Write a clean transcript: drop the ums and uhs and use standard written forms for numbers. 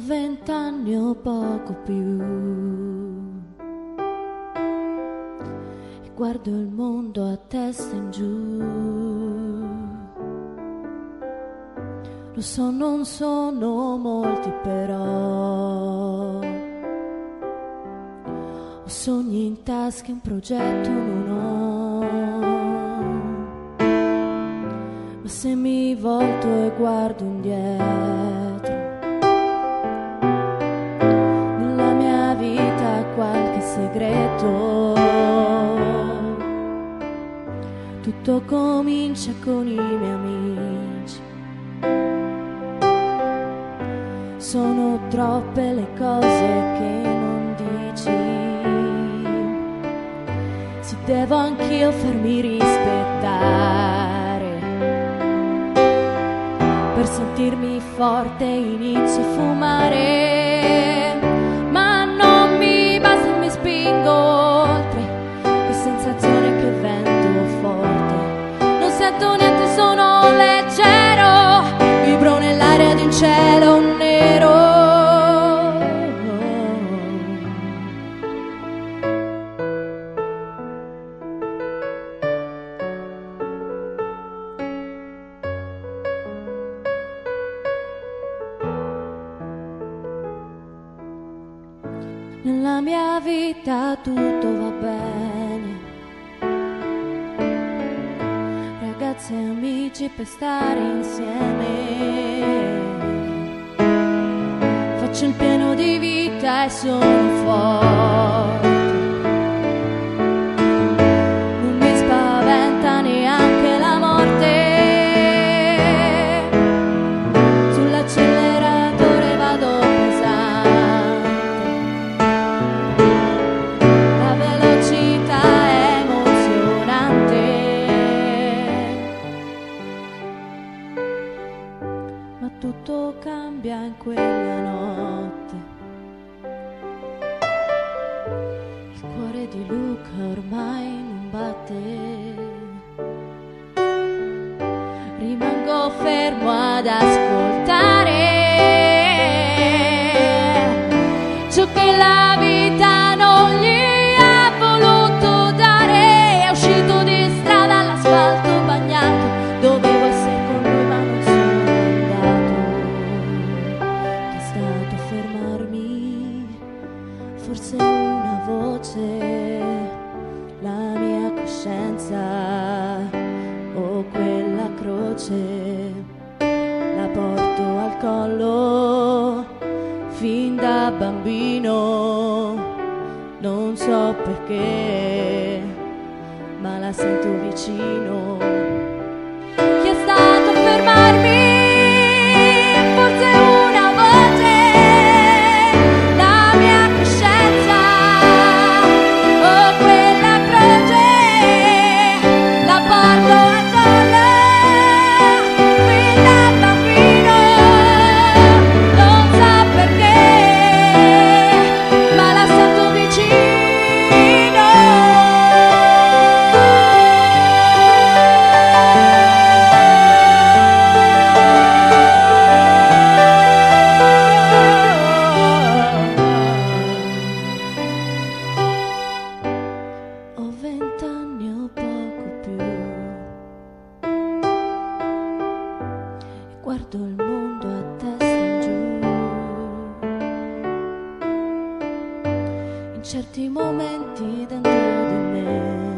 20 anni o poco più e guardo il mondo a testa in giù. Lo so, non sono molti, però ho sogni in tasca, un progetto non ho. Ma se mi volto e guardo indietro, nella mia vita qualche segreto. Tutto comincia con i miei amici. Sono troppe le cose che non dici. Se devo anch'io farmi rispettare, per sentirmi forte inizio a fumare. Ma non mi basta, mi spingo oltre, che sensazione, che vento forte. Non sento niente, sono leggero, vibro nell'aria di un cielo nero. Nella mia vita tutto va bene, ragazze e amici per stare insieme. Faccio il pieno di vita e sono forte, non mi spaventa neanche la morte. Sull'acceleratore vado pesante, la velocità è emozionante, ma tutto cambia in quella notte. Il cuore di Luca ormai non batte. Rimango fermo ad ascoltare ciò che la vita non gli ha voluto dare. È uscito di strada all'asfalto bagnato, dovevo essere con lui ma non sono andato. Che è stato a fermarmi, forse una voce, la mia coscienza o quella croce. La porto al collo fin da bambino, non so perché, ma la sento vicino. Chi è stato a fermarmi? Forse una voce, la mia coscienza o quella croce. La porto al collo fin da bambino, non so perché, ma la sento vicino. Ho 20 anni o poco più e guardo il mondo a testa in giù. In certi momenti dentro di me